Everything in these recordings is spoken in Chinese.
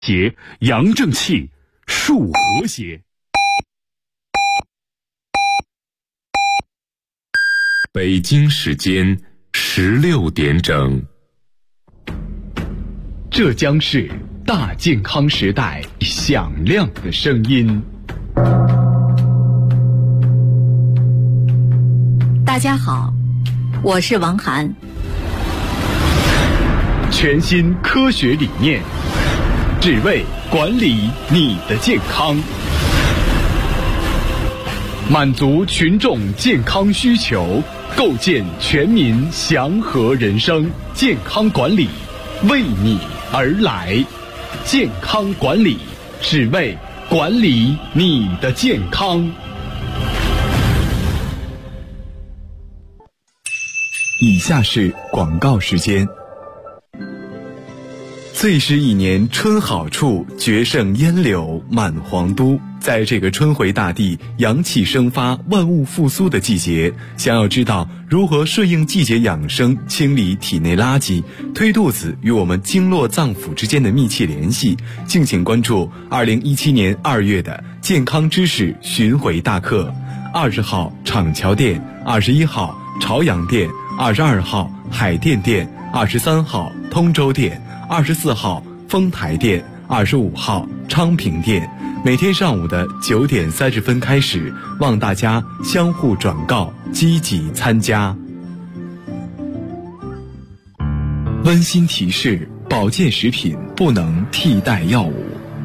节阳正气，树和谐。 北京时间16点整。 这将是大健康时代响亮的声音。 大家好，我是王涵。 全新科学理念，只为管理你的健康，满足群众健康需求，构建全民祥和人生。健康管理为你而来，健康管理只为管理你的健康。以下是广告时间。最是一年春好处，绝胜烟柳满皇都。在这个春回大地、阳气生发、万物复苏的季节，想要知道如何顺应季节养生，清理体内垃圾，推肚子与我们经络脏腑之间的密切联系，敬请关注2017年2月的健康知识巡回大课。20号厂桥店，21号朝阳店，22号海淀店，23号通州店，24号丰台店，25号昌平店。每天上午的9点30分开始，望大家相互转告，积极参加。温馨提示：保健食品不能替代药物。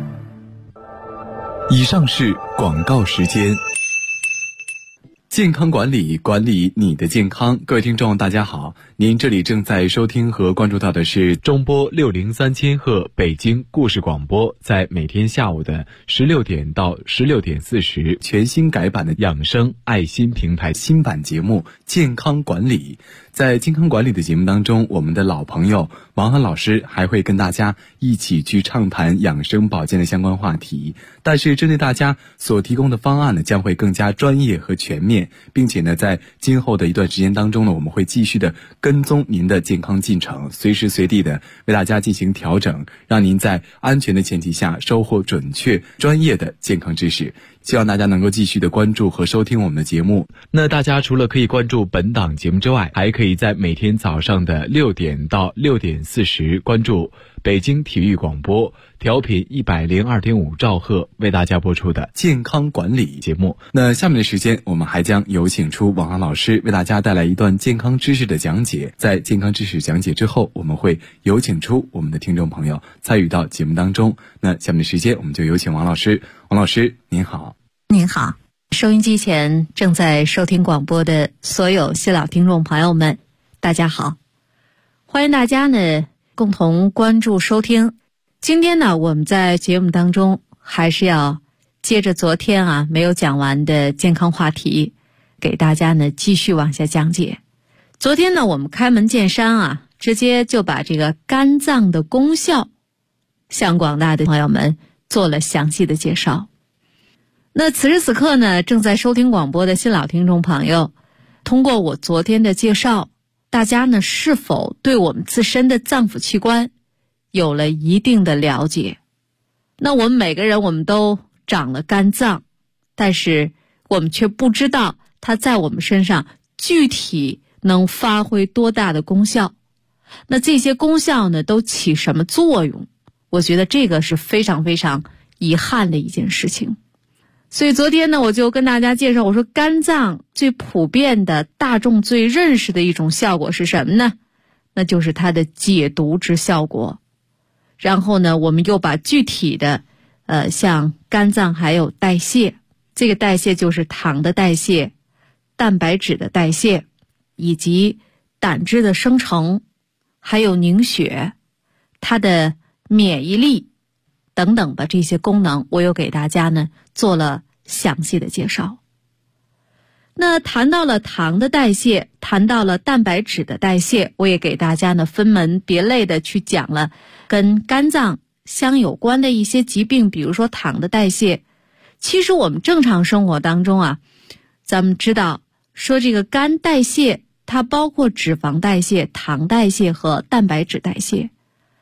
以上是广告时间。健康管理，管理你的健康。各位听众大家好，您这里正在收听和关注到的是中波603千赫北京故事广播，在每天下午的16点到16点40，全新改版的养生爱心平台新版节目健康管理。在健康管理的节目当中，我们的老朋友王涵老师还会跟大家一起去畅谈养生保健的相关话题，但是针对大家所提供的方案呢，将会更加专业和全面，并且呢，在今后的一段时间当中呢，我们会继续的跟踪您的健康进程，随时随地的为大家进行调整，让您在安全的前提下收获准确专业的健康知识。希望大家能够继续的关注和收听我们的节目。那大家除了可以关注本档节目之外，还可以在每天早上的6点到6点40关注北京体育广播调频102.5兆赫为大家播出的健康管理节目。那下面的时间，我们还将有请出王涵老师为大家带来一段健康知识的讲解。在健康知识讲解之后，我们会有请出我们的听众朋友参与到节目当中。那下面的时间，我们就有请王老师。王老师您好。 您好，收音机前正在收听广播的所有新老听众朋友们，大家好，欢迎大家呢共同关注收听。今天呢，我们在节目当中还是要接着昨天没有讲完的健康话题，给大家呢继续往下讲解。昨天呢，我们开门见山直接就把这个肝脏的功效向广大的朋友们做了详细的介绍。那此时此刻呢，正在收听广播的新老听众朋友，通过我昨天的介绍，大家呢是否对我们自身的脏腑器官有了一定的了解？那我们每个人我们都长了肝脏，但是我们却不知道它在我们身上具体能发挥多大的功效。那这些功效呢都起什么作用？我觉得这个是非常非常遗憾的一件事情。所以昨天呢，我就跟大家介绍，我说肝脏最普遍的大众最认识的一种效果是什么呢？那就是它的解毒之效果。然后呢，我们又把具体的像肝脏还有代谢，这个代谢就是糖的代谢、蛋白质的代谢，以及胆汁的生成，还有凝血，它的免疫力等等的这些功能，我又给大家呢做了详细的介绍。那谈到了糖的代谢，谈到了蛋白质的代谢，我也给大家呢分门别类的去讲了跟肝脏相有关的一些疾病，比如说糖的代谢。其实我们正常生活当中咱们知道说这个肝代谢它包括脂肪代谢、糖代谢和蛋白质代谢。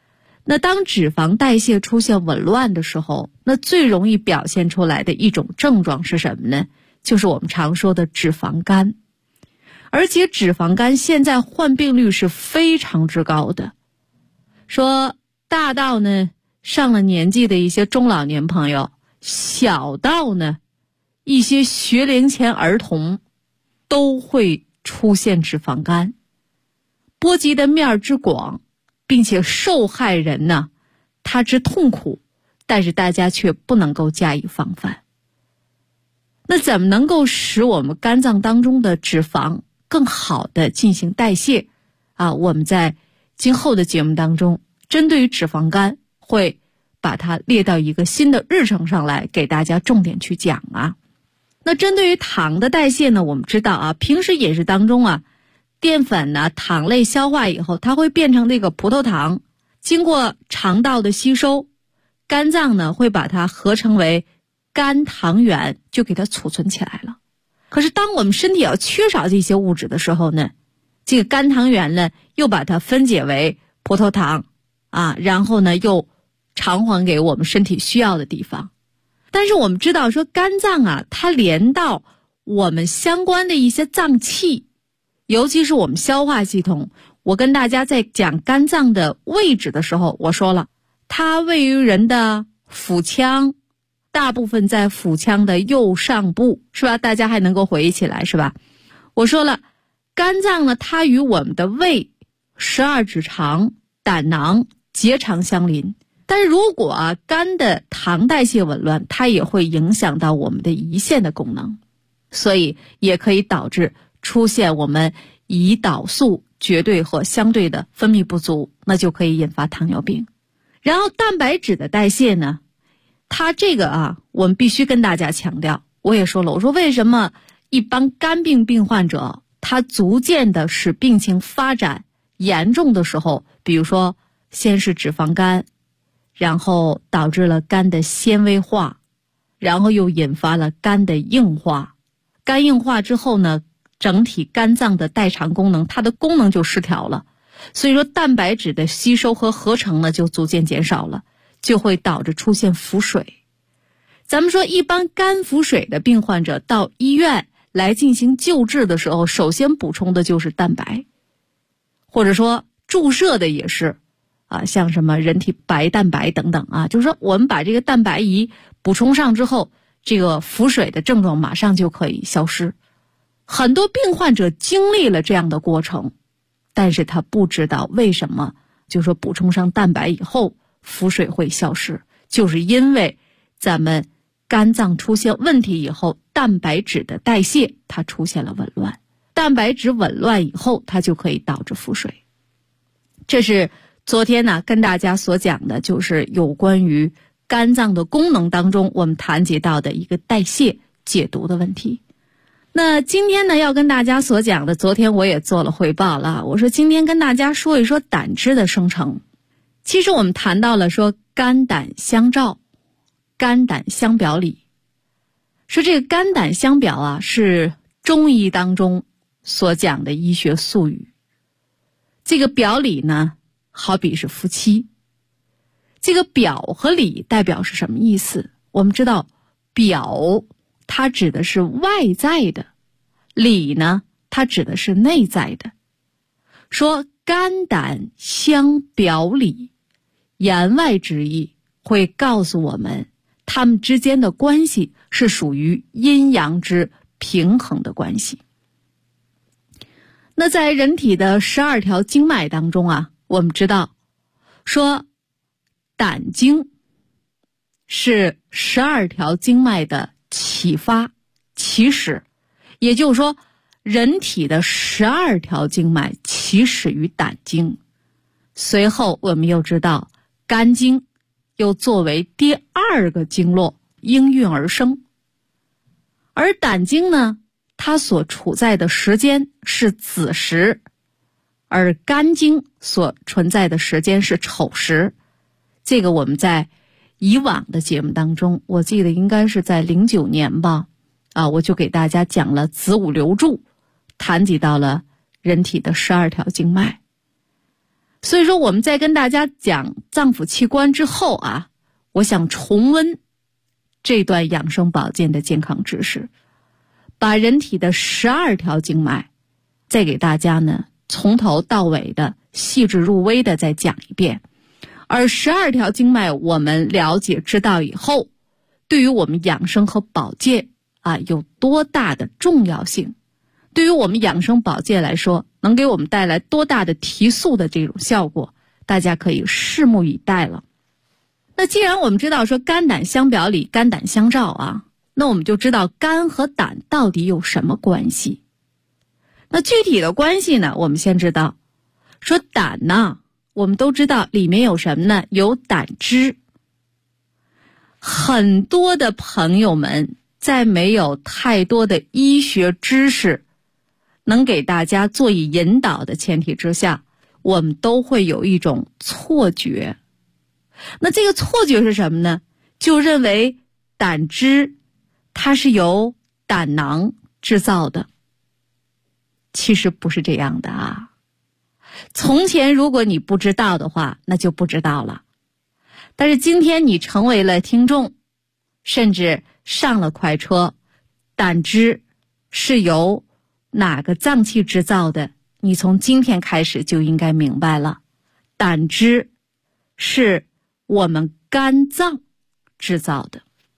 那当脂肪代谢出现紊乱的时候，那最容易表现出来的一种症状是什么呢？就是我们常说的脂肪肝。而且脂肪肝现在患病率是非常之高的，说大到呢上了年纪的一些中老年朋友，小到呢一些学龄前儿童都会出现脂肪肝，波及的面之广，并且受害人呢他之痛苦，但是大家却不能够加以防范。那怎么能够使我们肝脏当中的脂肪更好的进行代谢我们在今后的节目当中针对于脂肪肝会把它列到一个新的日程上来，给大家重点去讲那针对于糖的代谢呢，我们知道平时饮食当中淀粉糖类消化以后，它会变成这个葡萄糖，经过肠道的吸收，肝脏呢会把它合成为肝糖原，就给它储存起来了。可是当我们身体要缺少这些物质的时候呢，这个肝糖原呢又把它分解为葡萄糖然后呢又偿还给我们身体需要的地方。但是我们知道说肝脏它连到我们相关的一些脏器，尤其是我们消化系统。我跟大家在讲肝脏的位置的时候，我说了它位于人的腹腔，大部分在腹腔的右上部，是吧？大家还能够回忆起来，是吧？我说了肝脏呢它与我们的胃、12指肠、胆囊、结肠相邻，但是如果肝的糖代谢紊乱，它也会影响到我们的胰腺的功能，所以也可以导致出现我们胰岛素绝对和相对的分泌不足，那就可以引发糖尿病。然后蛋白质的代谢呢，它这个我们必须跟大家强调，我也说了，我说为什么一般肝病病患者他逐渐的使病情发展严重的时候，比如说先是脂肪肝，然后导致了肝的纤维化，然后又引发了肝的硬化。肝硬化之后呢，整体肝脏的代偿功能，它的功能就失调了，所以说蛋白质的吸收和合成呢就逐渐减少了，就会导致出现腹水。咱们说一般肝腹水的病患者到医院来进行救治的时候，首先补充的就是蛋白，或者说注射的也是像什么人体白蛋白等等就是说我们把这个蛋白仪补充上之后，这个腹水的症状马上就可以消失。很多病患者经历了这样的过程，但是他不知道为什么就是说补充上蛋白以后腹水会消失，就是因为咱们肝脏出现问题以后，蛋白质的代谢它出现了紊乱，蛋白质紊乱以后它就可以导致腹水。这是昨天呢跟大家所讲的，就是有关于肝脏的功能当中我们谈及到的一个代谢解毒的问题。那今天呢要跟大家所讲的，昨天我也做了汇报了，我说今天跟大家说一说胆汁的生成。其实我们谈到了说肝胆相照，肝胆相表里，说这个肝胆相表是中医当中所讲的医学术语。这个表里呢好比是夫妻，这个表和里代表是什么意思？我们知道表它指的是外在的，里呢它指的是内在的。说肝胆相表里，言外之意会告诉我们他们之间的关系是属于阴阳之平衡的关系。那在人体的12条经脉当中我们知道说胆经是12条经脉的启发起始，也就是说人体的12条经脉起始于胆经。随后我们又知道肝经又作为第2个经络应运而生，而胆经呢它所处在的时间是子时，而肝经所存在的时间是丑时。这个我们在以往的节目当中，我记得应该是在09年吧我就给大家讲了子午流注，谈及到了人体的12条经脉。 所以说我们在跟大家讲脏腑器官之后啊，我想重温这段养生保健的健康知识，把人体的12条经脉再给大家呢从头到尾的细致入微的再讲一遍。而12条经脉我们了解知道以后，对于我们养生和保健啊有多大的重要性，对于我们养生保健来说能给我们带来多大的提速的这种效果，大家可以拭目以待了。那既然我们知道说肝胆相表里，肝胆相照啊，那我们就知道肝和胆到底有什么关系。那具体的关系呢，我们先知道说胆呢，我们都知道里面有什么呢？有胆汁。很多的朋友们在没有太多的医学知识能给大家做以引导的前提之下，我们都会有一种错觉。那这个错觉是什么呢？就认为胆汁它是由胆囊制造的。其实不是这样的啊。从前如果你不知道的话，那就不知道了。但是今天你成为了听众，甚至上了快车，胆汁是由哪个脏器制造的，你从今天开始就应该明白了。胆汁是我们肝脏制造的，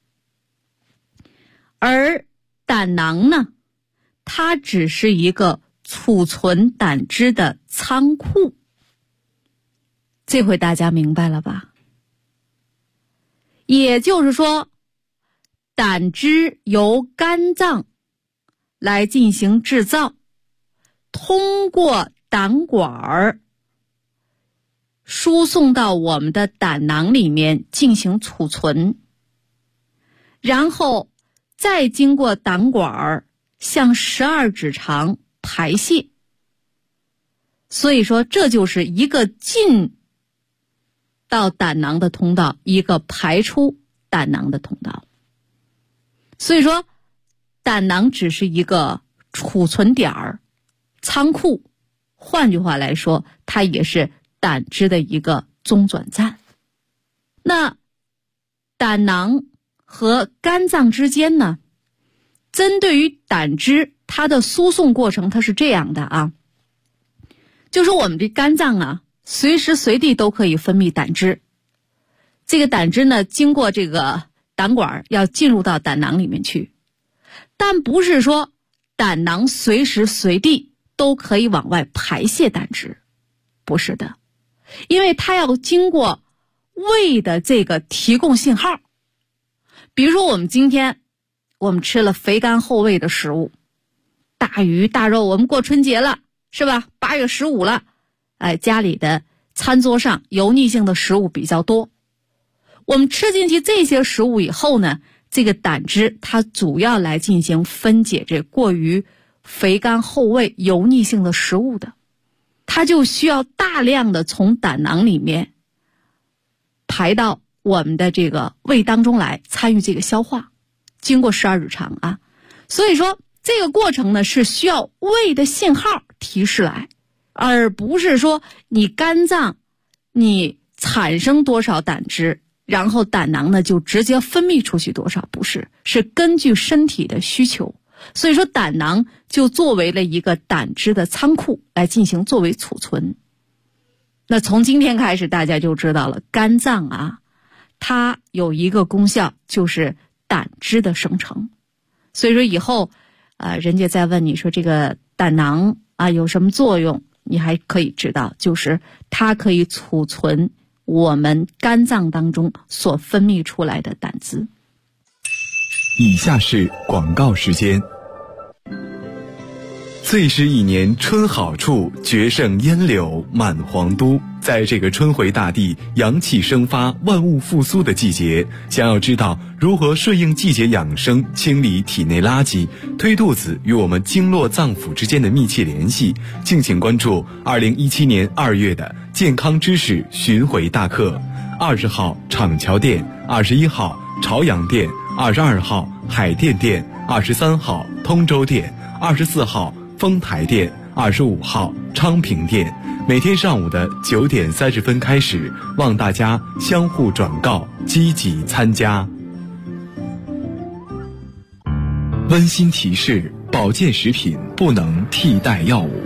而胆囊呢，它只是一个储存胆汁的仓库。这回大家明白了吧？也就是说，胆汁由肝脏来进行制造，通过胆管输送到我们的胆囊里面进行储存，然后再经过胆管向12指肠排泄。所以说这就是一个进到胆囊的通道，一个排出胆囊的通道。所以说胆囊只是一个储存点儿、仓库，换句话来说，它也是胆汁的一个中转站。那胆囊和肝脏之间呢，针对于胆汁它的输送过程，它是这样的啊，就是我们的肝脏啊，随时随地都可以分泌胆汁。这个胆汁呢，经过这个胆管要进入到胆囊里面去，但不是说胆囊随时随地都可以往外排泄胆汁，不是的，因为它要经过胃的这个提供信号。比如说我们今天我们吃了肥甘厚味的食物，大鱼大肉，我们过春节了是吧？8月15了，家里的餐桌上油腻性的食物比较多，我们吃进去这些食物以后呢，这个胆汁它主要来进行分解这过于肥甘厚味油腻性的食物的，它就需要大量的从胆囊里面排到我们的这个胃当中来参与这个消化，经过12指肠啊。所以说这个过程呢是需要胃的信号提示来，而不是说你肝脏你产生多少胆汁，然后胆囊呢就直接分泌出去多少，不是，是根据身体的需求。所以说胆囊就作为了一个胆汁的仓库来进行作为储存。那从今天开始大家就知道了，肝脏啊，它有一个功效就是胆汁的生成。所以说以后人家再问你说这个胆囊啊有什么作用，你还可以知道，就是它可以储存我们肝脏当中所分泌出来的胆汁。 以下是广告时间。最是一年春好处，绝胜烟柳满皇都。在这个春回大地、阳气生发、万物复苏的季节，想要知道如何顺应季节养生，清理体内垃圾，推肚子与我们经络脏腑之间的密切联系，敬请关注2017年2月的健康知识巡回大课。20号厂桥店，21号朝阳店，22号海淀店，23号通州店，24号丰台店，25号昌平店。 每天上午的9点30分开始，望大家相互转告，积极参加。温馨提示：保健食品不能替代药物。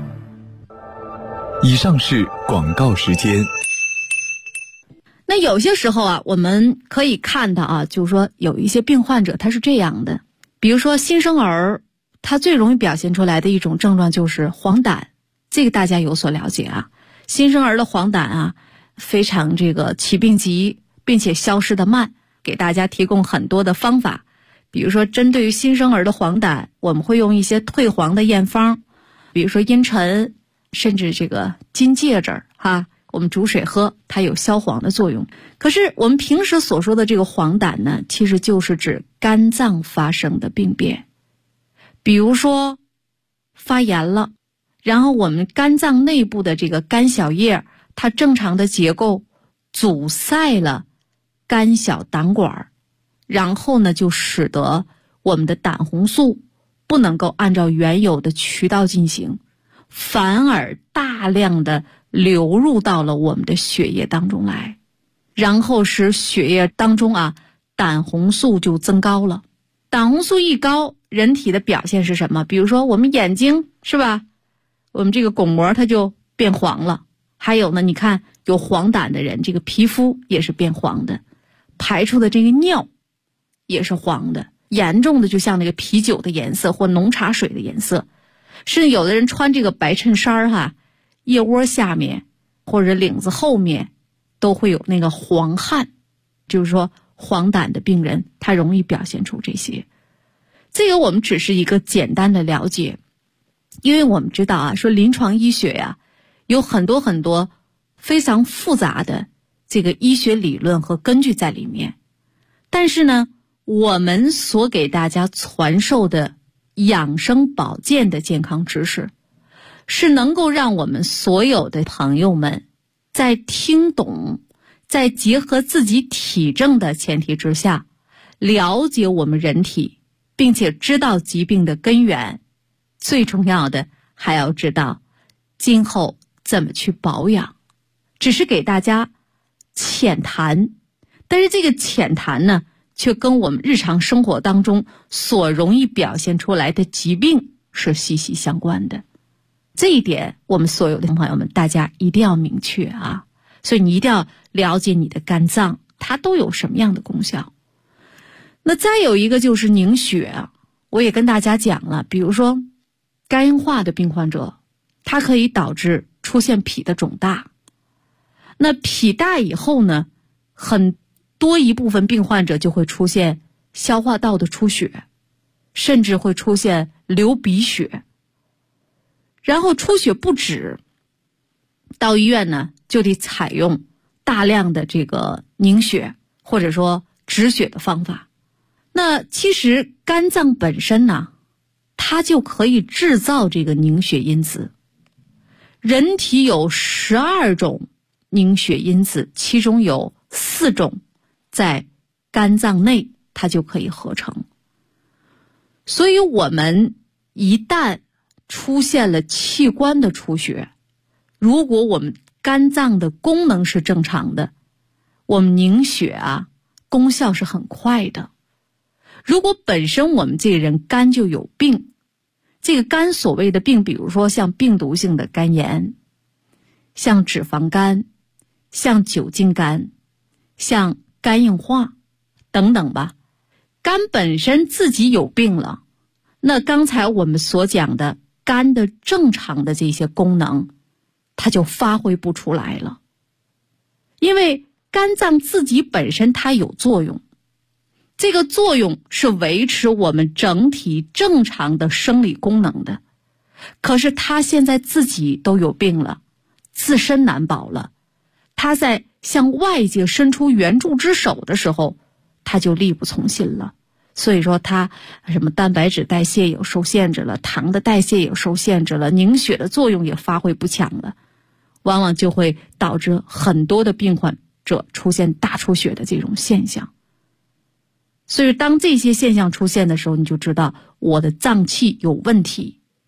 以上是广告时间。 那有些时候啊，我们可以看到啊，就是说有一些病患者他是这样的，比如说新生儿，他最容易表现出来的一种症状就是黄疸，这个大家有所了解啊。新生儿的黄疸啊，非常起病急，并且消失的慢，给大家提供很多的方法。比如说针对于新生儿的黄疸，我们会用一些退黄的验方，比如说茵陈，甚至金芥子我们煮水喝，它有消黄的作用。可是我们平时所说的这个黄疸呢，其实就是指肝脏发生的病变。比如说发炎了，然后我们肝脏内部的这个肝小叶，它正常的结构阻塞了肝小胆管，然后呢就使得我们的胆红素不能够按照原有的渠道进行，反而大量的流入到了我们的血液当中来，然后使血液当中胆红素就增高了。胆红素一高，人体的表现是什么？比如说我们眼睛是吧，我们这个巩膜它就变黄了。还有呢，你看有黄疸的人，这个皮肤也是变黄的，排出的这个尿也是黄的，严重的就像那个啤酒的颜色或浓茶水的颜色。甚至有的人穿这个白衬衫腋窝下面或者领子后面都会有那个黄汗，就是说黄疸的病人他容易表现出这些。这个我们只是一个简单的了解，因为我们知道说临床医学有很多很多非常复杂的这个医学理论和根据在里面。但是呢，我们所给大家传授的养生保健的健康知识，是能够让我们所有的朋友们在听懂，在结合自己体证的前提之下，了解我们人体，并且知道疾病的根源，最重要的还要知道今后怎么去保养。只是给大家浅谈，但是这个浅谈呢，却跟我们日常生活当中所容易表现出来的疾病是息息相关的。这一点我们所有的朋友们大家一定要明确所以你一定要了解你的肝脏它都有什么样的功效。那再有一个就是凝血，我也跟大家讲了，比如说肝硬化的病患者，它可以导致出现脾的肿大。那脾大以后呢，很多一部分病患者就会出现消化道的出血，甚至会出现流鼻血。然后出血不止，到医院呢就得采用大量的这个凝血或者说止血的方法。那其实肝脏本身呢，它就可以制造这个凝血因子。人体有12种凝血因子，其中有4种在肝脏内它就可以合成。所以我们一旦出现了器官的出血，如果我们肝脏的功能是正常的，我们凝血功效是很快的。如果本身我们这个人肝就有病，这个肝所谓的病，比如说像病毒性的肝炎，像脂肪肝，像酒精肝，像肝硬化等等吧，肝本身自己有病了，那刚才我们所讲的肝的正常的这些功能，它就发挥不出来了。因为肝脏自己本身它有作用，这个作用是维持我们整体正常的生理功能的。可是它现在自己都有病了，自身难保了，它在向外界伸出援助之手的时候，它就力不从心了。所以说它什么蛋白质代谢也受限制了，糖的代谢也受限制了，凝血的作用也发挥不强了，往往就会导致很多的病患者出现大出血的这种现象。所以当这些现象出现的时候，你就知道我的脏器有问题。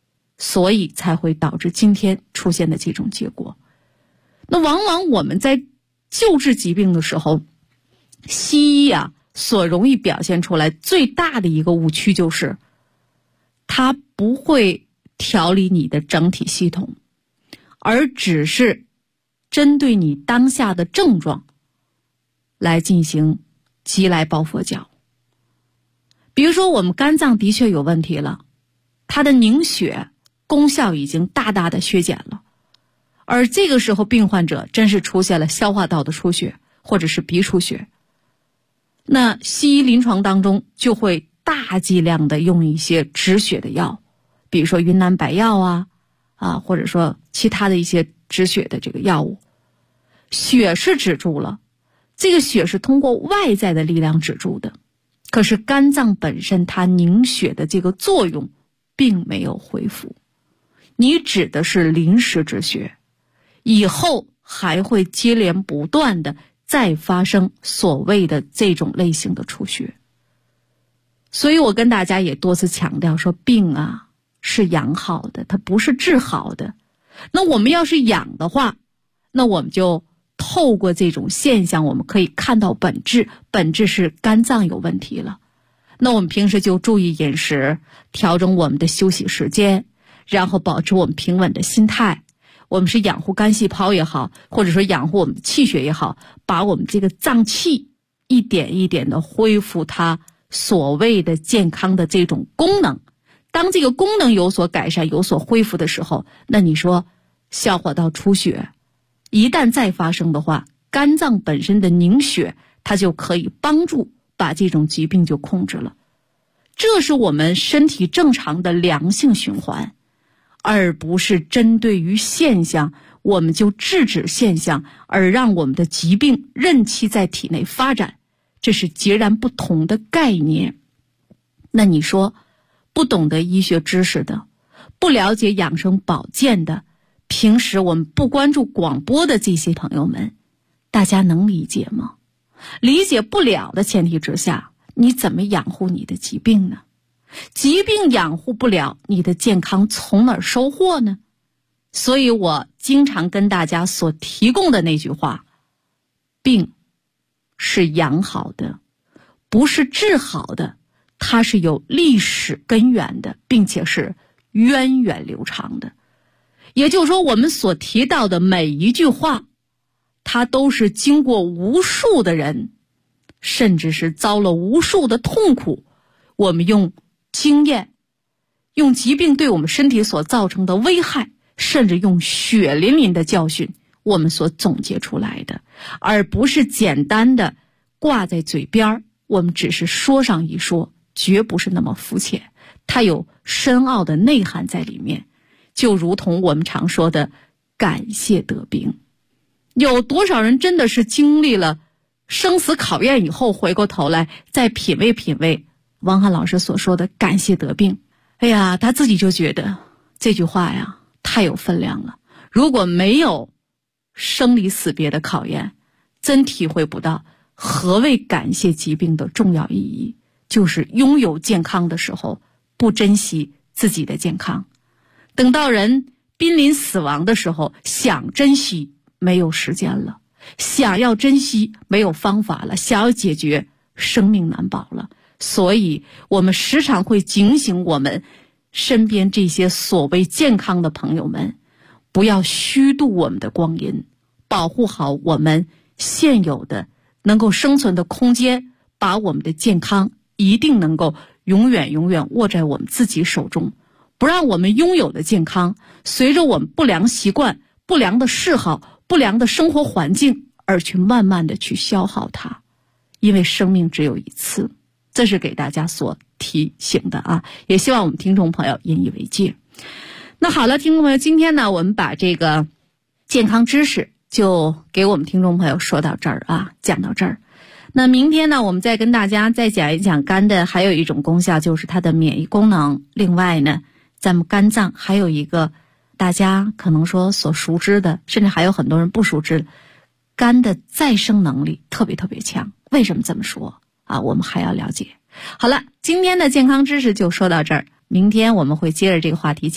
所以才会导致今天出现的这种结果。那往往我们在救治疾病的时候，西医所容易表现出来最大的一个误区就是，它不会调理你的整体系统，而只是针对你当下的症状来进行急来抱佛脚。比如说我们肝脏的确有问题了，它的凝血功效已经大大的削减了，而这个时候病患者真是出现了消化道的出血或者是鼻出血，那西医临床当中就会大剂量的用一些止血的药，比如说云南白药或者说其他的一些止血的这个药物。血是止住了，这个血是通过外在的力量止住的，可是肝脏本身它凝血的这个作用并没有恢复，你止的是临时止血，以后还会接连不断的再发生所谓的这种类型的出血。所以我跟大家也多次强调说，病是养好的，它不是治好的。那我们要是养的话，那我们就透过这种现象，我们可以看到本质是肝脏有问题了。那我们平时就注意饮食，调整我们的休息时间，然后保持我们平稳的心态。我们是养护肝细胞也好，或者说养护我们的气血也好，把我们这个脏器一点一点的恢复它所谓的健康的这种功能。当这个功能有所改善有所恢复的时候，那你说消化道出血一旦再发生的话，肝脏本身的凝血它就可以帮助把这种疾病就控制了。这是我们身体正常的良性循环，而不是针对于现象我们就制止现象，而让我们的疾病任其在体内发展，这是截然不同的概念。那你说不懂得医学知识的，不了解养生保健的，平时我们不关注广播的这些朋友们，大家能理解吗？理解不了的前提之下，你怎么养护你的疾病呢？疾病养护不了，你的健康从哪儿收获呢？所以我经常跟大家所提供的那句话，病是养好的，不是治好的，它是有历史根源的，并且是源远流长的。也就是说，我们所提到的每一句话，它都是经过无数的人，甚至是遭了无数的痛苦，我们用经验，用疾病对我们身体所造成的危害，甚至用血淋淋的教训，我们所总结出来的，而不是简单的挂在嘴边，我们只是说上一说，绝不是那么肤浅，它有深奥的内涵在里面。就如同我们常说的感谢得病，有多少人真的是经历了生死考验以后，回过头来再品味品味王翰老师所说的感谢得病，哎呀，他自己就觉得这句话呀太有分量了。如果没有生离死别的考验，真体会不到何谓感谢疾病的重要意义，就是拥有健康的时候不珍惜自己的健康，等到人濒临死亡的时候，想珍惜没有时间了，想要珍惜没有方法了，想要解决生命难保了。所以我们时常会警醒我们身边这些所谓健康的朋友们，不要虚度我们的光阴，保护好我们现有的能够生存的空间，把我们的健康一定能够永远握在我们自己手中，不让我们拥有的健康随着我们不良习惯、不良的嗜好、不良的生活环境而去慢慢的去消耗它。因为生命只有一次，这是给大家所提醒的也希望我们听众朋友引以为戒。那好了，听众朋友，今天呢我们把这个健康知识就给我们听众朋友说到这儿讲到这儿。那明天呢我们再跟大家再讲一讲肝的还有一种功效，就是它的免疫功能。另外呢，咱们肝脏还有一个大家可能说所熟知的，甚至还有很多人不熟知，肝的再生能力特别强。为什么这么说我们还要了解。好了，今天的健康知识就说到这儿，明天我们会接着这个话题讲。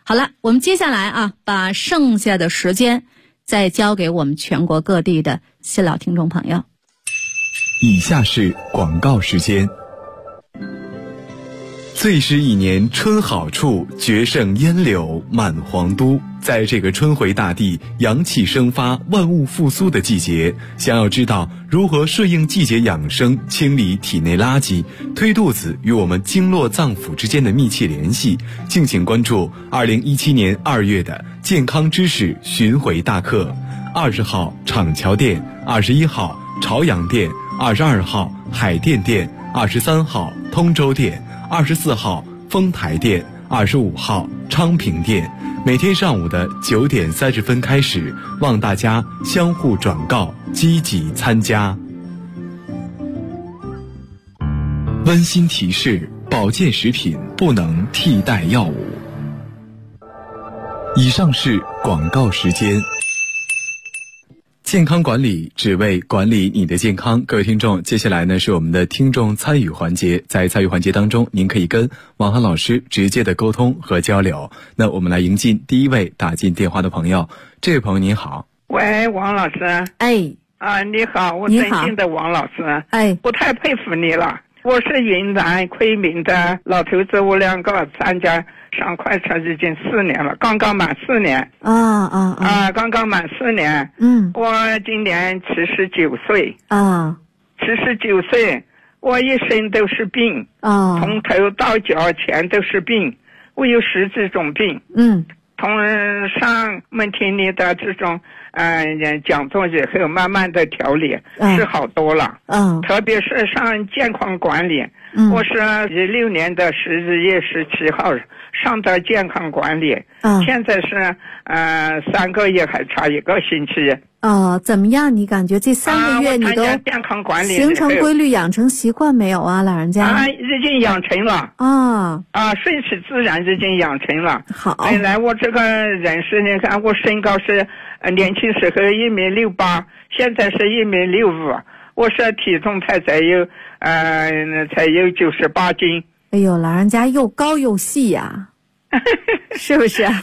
好了，我们接下来啊，把剩下的时间再交给我们全国各地的新老听众朋友。 以下是广告时间。最是一年春好处，绝胜烟柳满皇都。在这个春回大地、阳气生发、万物复苏的季节，想要知道如何顺应季节养生、清理体内垃圾、推肚子与我们经络脏腑之间的密切联系，敬请关注2017年2月的健康知识巡回大课。20号厂桥店，21号朝阳店，22号海淀店，23号通州店，24号丰台店，25号昌平店。每天上午的9点30分开始，望大家相互转告，积极参加。温馨提示：保健食品不能替代药物。以上是广告时间。健康管理只为管理你的健康。各位听众，接下来呢是我们的听众参与环节。在参与环节当中，您可以跟王涵老师直接的沟通和交流。那我们来迎进第一位打进电话的朋友。这位朋友您好。 喂，王老师。 哎。 你好，我尊敬的王老师。 哎。 我太佩服你了。我是云南昆明的老头子，我两个参加上快车已经4年了，刚刚满4年。刚刚满4年。我今年79岁。79岁，我一身都是病。从头到脚全都是病，我有10几种病。从上门听你的这种讲座以后，慢慢的调理是好多了。特别是上健康管理。我是16年的11月17号上的健康管理。现在是3个月还差1个星期。 怎么样？你感觉这3个月你都健康管理形成规律养成习惯没有啊，老人家？ 已经养成了。顺其自然已经养成了。 好。 本来我这个人是，你看我身高是年轻时候1.68米，现在是1.65米，我是体重才有98斤。 哎呦，老人家又高又细呀。是不是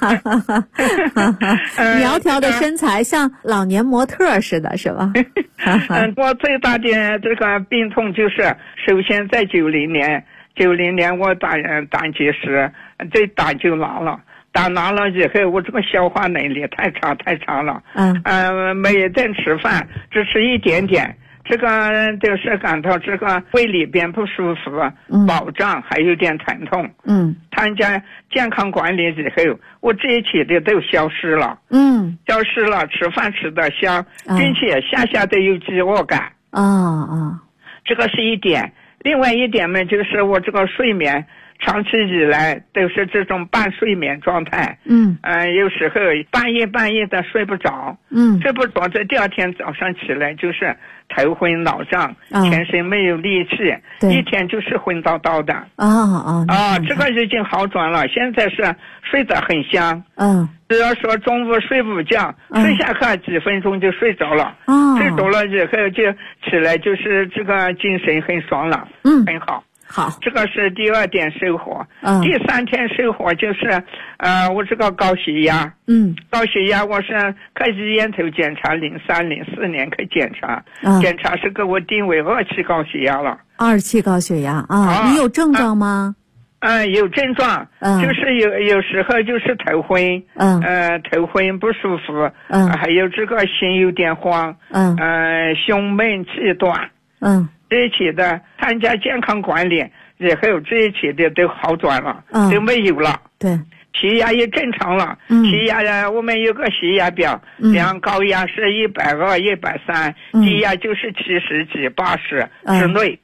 苗条的身材像老年模特似的，是吧？ 我最大的这个病痛就是，首先在90年我胆结石，这胆就拿了。胆拿了以后，我这个消化能力太差了。没一顿吃饭，只吃一点点。这个就是感到这个胃里边不舒服，饱胀，还有点疼痛。参加健康管理以后，我这一切的都消失了。消失了，吃饭吃得香，并且下都有饥饿感。这个是一点。另外一点呢，就是我这个睡眠长期以来都是这种半睡眠状态。有时候半夜的睡不着。睡不着，这第二天早上起来就是头昏脑胀，全身没有力气，一天就是昏叨叨的。这个已经好转了，现在是睡得很香。只要说中午睡午觉，睡下课几分钟就睡着了。睡着了以后就起来，就是这个精神很爽了。很好。 好， 这个是第2点收获。第3天收获就是我这个高血压。高血压我是开医院头检查，03、04年去检查。检查是给我定为2期高血压了。 2期高血压你有症状吗？ 有症状。就是有时候就是头昏。头昏不舒服。还有这个心有点慌。胸闷气短。这一切的参加健康管理以后，这一切的都好转了。都没有了。 对， 血压也正常了。血压我们有个血压表，量高压是120、130，低压就是70几、80之内。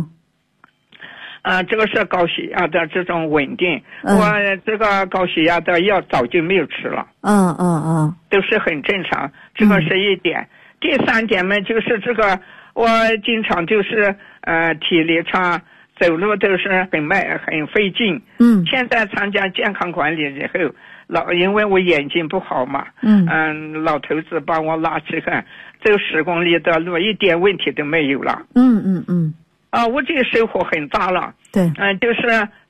这个是高血压的这种稳定。我这个高血压的药早就没有吃了。都是很正常。这个是一点。第3点呢，就是这个我经常就是体力差，走路都是很慢很费劲。现在参加健康管理以后，因为我眼睛不好嘛。老头子把我拉起来走10公里的路，一点问题都没有了。我这个收获很大了。 对。 就是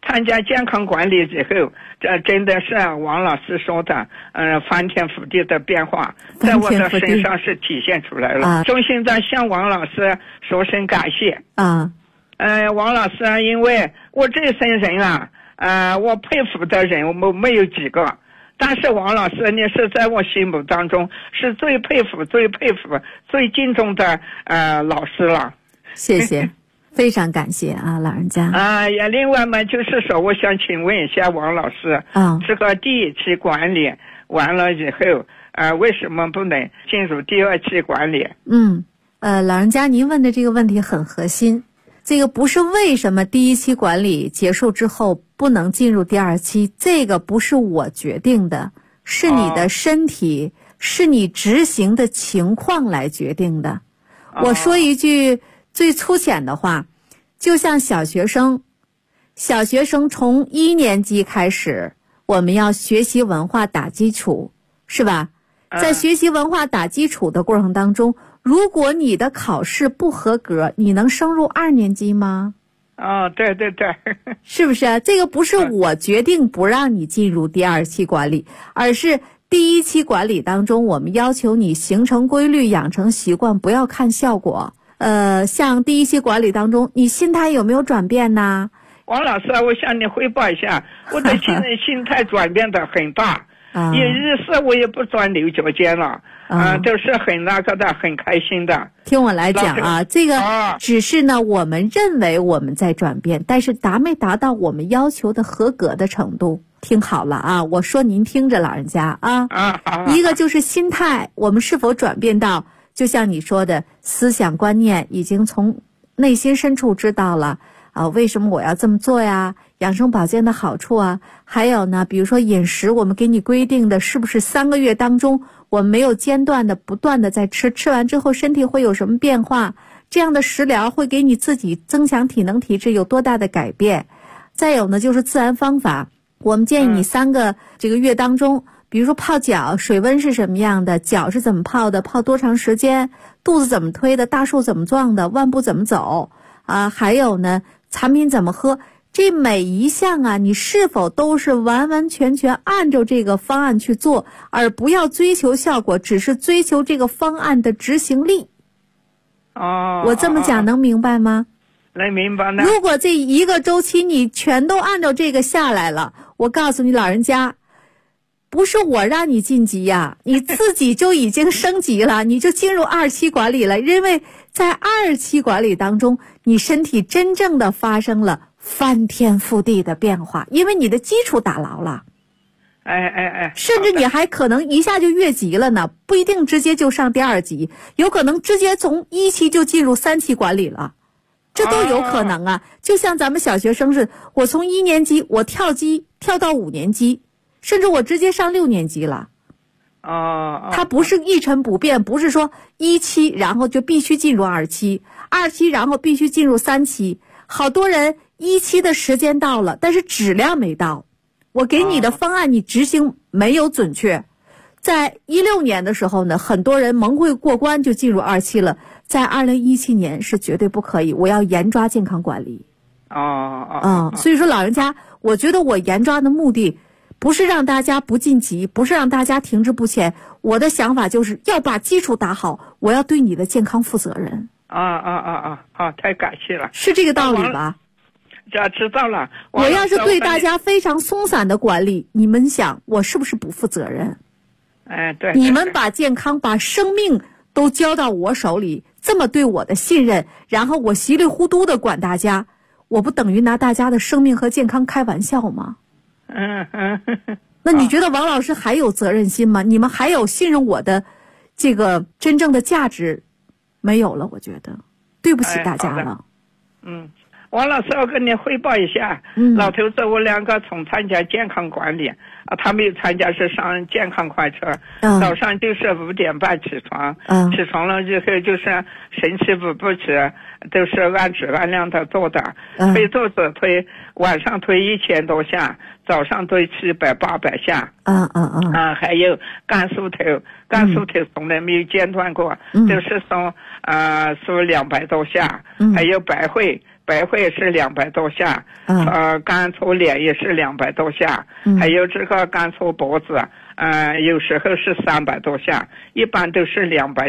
参加健康管理之后，这真的是王老师说的，翻天覆地的变化，在我的身上是体现出来了。衷心的向王老师说声感谢。王老师，因为我这一生人我佩服的人我没有几个，但是王老师你是在我心目当中是最佩服、最敬重的老师了。 谢谢。非常感谢老人家。 也另外嘛，就是说，我想请问一下王老师，这个第一期管理完了以后，为什么不能进入第二期管理？ 老人家，您问的这个问题很核心。这个不是为什么第一期管理结束之后不能进入第二期，这个不是我决定的，是你的身体，是你执行的情况来决定的。我说一句最粗浅的话，就像小学生从1年级开始，我们要学习文化打基础，是吧？在学习文化打基础的过程当中，如果你的考试不合格，你能升入2年级吗？ 对， 是不是？这个不是我决定不让你进入第二期管理，而是第一期管理当中，我们要求你形成规律，养成习惯，不要看效果。像第一期管理当中，你心态有没有转变呢？ 王老师，我向你汇报一下，我的心态转变的很大，日思我也不钻牛角尖了，都是很很开心的。 听我来讲这个只是呢，我们认为我们在转变，但是达没达到我们要求的合格的程度。听好了我说您听着，老人家一个就是心态，我们是否转变到就像你说的，思想观念已经从内心深处知道了为什么我要这么做呀？养生保健的好处还有呢，比如说饮食，我们给你规定的是不是3个月当中我们没有间断的不断的在吃完之后身体会有什么变化？这样的食疗会给你自己增强体能体质有多大的改变？再有呢，就是自然方法，我们建议你3个这个月当中，比如说泡脚，水温是什么样的，脚是怎么泡的，泡多长时间，肚子怎么推的，大树怎么撞的，腕部怎么走还有呢，产品怎么喝，这每一项你是否都是完完全全按照这个方案去做，而不要追求效果，只是追求这个方案的执行力。我这么讲能明白吗？ 能明白呢。 如果这一个周期你全都按照这个下来了，我告诉你老人家，不是我让你晋级你自己就已经升级了，你就进入2期管理了。因为在2期管理当中，你身体真正的发生了翻天覆地的变化，因为你的基础打牢了。甚至你还可能一下就越级了呢，不一定直接就上第2级，有可能直接从1期就进入3期管理了，这都有可能就像咱们小学生是，我从1年级我跳级跳到5年级，甚至我直接上6年级了。它不是一成不变，不是说1期然后就必须进入2期，2期然后必须进入3期。好多人1期的时间到了，但是质量没到，我给你的方案你执行没有准确。在16年的时候呢，很多人蒙混过关就进入2期了，在2017年是绝对不可以，我要严抓健康管理。所以说老人家，我觉得我严抓的目的不是让大家不晋级，不是让大家停滞不前，我的想法就是要把基础打好，我要对你的健康负责任。 好，太感谢了。 是这个道理吧？ 知道了。 我要是对大家非常松散的管理，你们想我是不是不负责任？ 对。 你们把健康把生命都交到我手里，这么对我的信任，然后我稀里糊涂的管大家，我不等于拿大家的生命和健康开玩笑吗？那你觉得王老师还有责任心吗？你们还有信任我的这个真正的价值没有了？我觉得对不起大家了。 王老师，我跟你汇报一下，老头子我2个从参加健康管理他没有参加，是上健康快车，早上就是5点半起床，起床了之后就是神吃不吃，都是按质按量的做的，推肚子推，晚上推1000多下，早上推700、800下，还有干梳头从来没有间断过，都是数200多下，还有百会百会是200多下，干搓脸也是200多下，还有这个干搓脖子，有时候是300多下，一般都是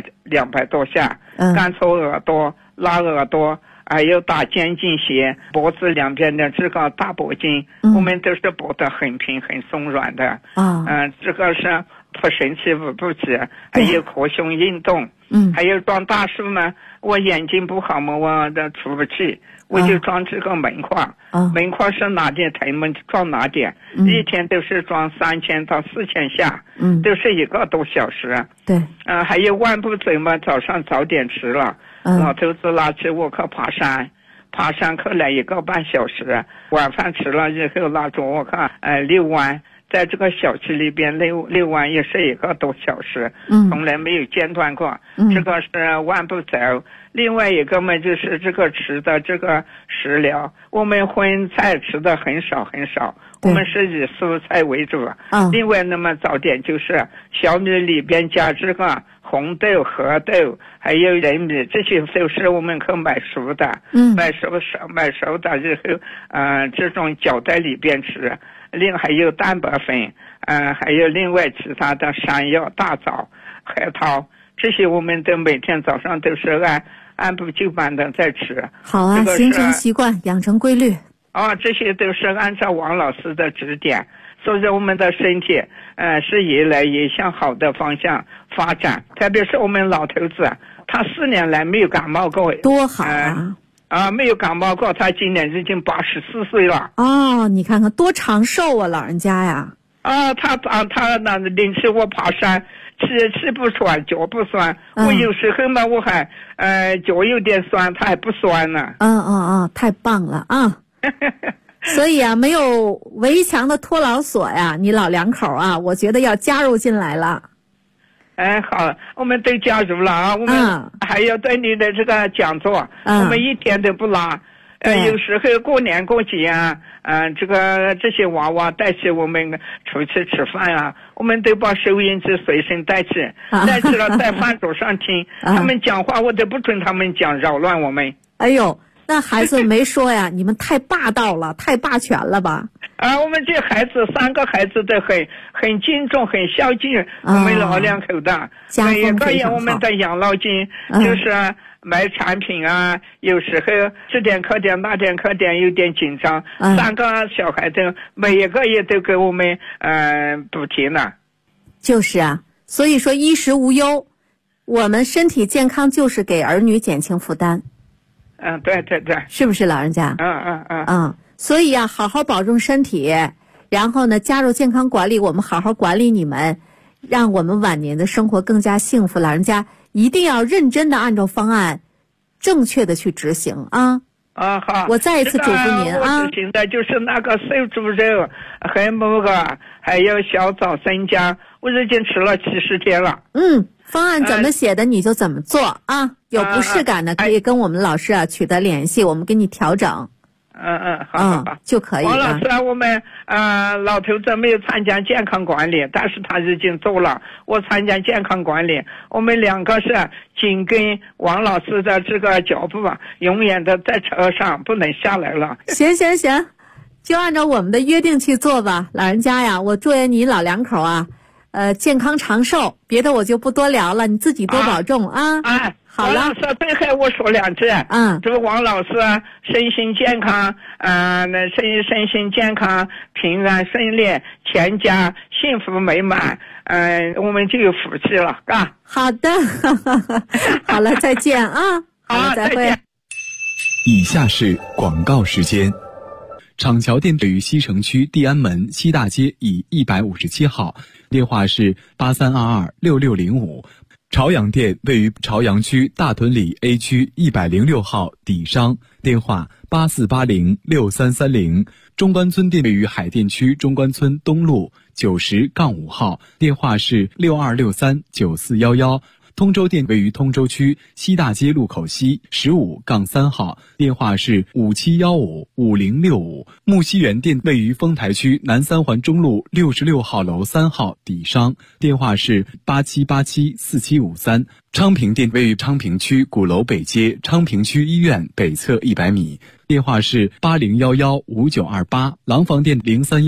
200多下，干搓耳朵、拉耳朵。还有打肩颈线，脖子两边的这个大脖颈，我们都是拨得很平很松软的。这个是特神奇五步棋，还有扩胸运动。还有装大树呢，我眼睛不好嘛，我的出不去，我就装这个门框。门框是哪点抬门装哪点，一天都是装3000到4000下，都是1个多小时。 对， 还有万步走嘛，早上早点吃了。老头子拉着我去爬山去来1个半小时，晚饭吃了以后拉着我去遛弯，在这个小区里边遛弯也是1个多小时，从来没有间断过。这个是万步走。另外一个嘛，就是这个吃的这个食疗，我们荤菜吃的很少很少，我们是以蔬菜为主。另外那么早点就是小米里边加这个红豆、黑豆，还有人米，这些都是我们可买熟的。买熟的以后，这种搅在里边吃。还有蛋白粉，还有另外其他的山药、大枣、海涛，这些我们都每天早上都是按部就班的在吃。 好啊，形成习惯，养成规律。 这些都是按照王老师的指点，所以我们的身体是越来越向好的方向发展。特别是我们老头子，他4年来没有感冒过， 多好啊！ 没有感冒过，他今年已经84岁了。 你看看多长寿啊，老人家呀！ 他那领着我爬山，吃不酸，脚不酸。我有时候嘛，我还脚有点酸，他还不酸呢。 太棒了啊！所以啊，没有围墙的托老所呀，你老两口啊，我觉得要加入进来了。 好，我们都加入了啊！我们还要对你的这个讲座，我们一天都不落。有时候过年过节啊，这些娃娃带起我们出去吃饭啊，我们都把收音机随身带去了，在饭桌上听他们讲话，我都不准他们讲，扰乱我们。 哎呦，那孩子没说呀，你们太霸道了，太霸权了吧？ 我们这孩子3个孩子都很敬重，很孝敬我们老两口的。每个月我们的养老金就是买产品啊，有时候这点课点那点课点有点紧张，3个小孩子每一个月都给我们补贴呢。 就是啊，所以说衣食无忧，我们身体健康就是给儿女减轻负担。 对， 是不是老人家？所以啊，好好保重身体，然后呢，加入健康管理，我们好好管理你们，让我们晚年的生活更加幸福。老人家一定要认真的按照方案，正确的去执行啊！ 好， 我再一次嘱咐您啊！ 我执行的就是那个瘦猪肉和木耳，还有小枣生姜，我已经吃了70天了。 方案怎么写的你就怎么做啊！有不适感的可以跟我们老师取得联系，我们给你调整。 好， 就可以了。 王老师，我们老头子没有参加健康管理，但是他已经做了。我参加健康管理，我们2个是紧跟王老师的这个脚步，永远的在车上不能下来了。 行，就按照我们的约定去做吧，老人家呀，我祝愿你老两口啊，健康长寿。别的我就不多聊了，你自己多保重啊。好了， 王老师，最后我说2句。这个王老师身心健康，身心健康，平安顺利，全家幸福美满，我们就有福气了， 好的，好了，再见啊。 好， 再会。 以下是广告时间。厂桥店位于西城区地安门西大街以157号，电话是83226605。朝阳店位于朝阳区大屯里 A 区106号底商，电话84806330。中关村店位于海淀区中关村东路90-5号，电话是62639411。 通州店位于通州区西大街路口西15-3号，电话是57155065。木樨园店位于丰台区南三环中路66号楼3号底商，电话是87874753。昌平店位于昌平区鼓楼北街昌平区医院北侧100米，电话是80115928。廊坊店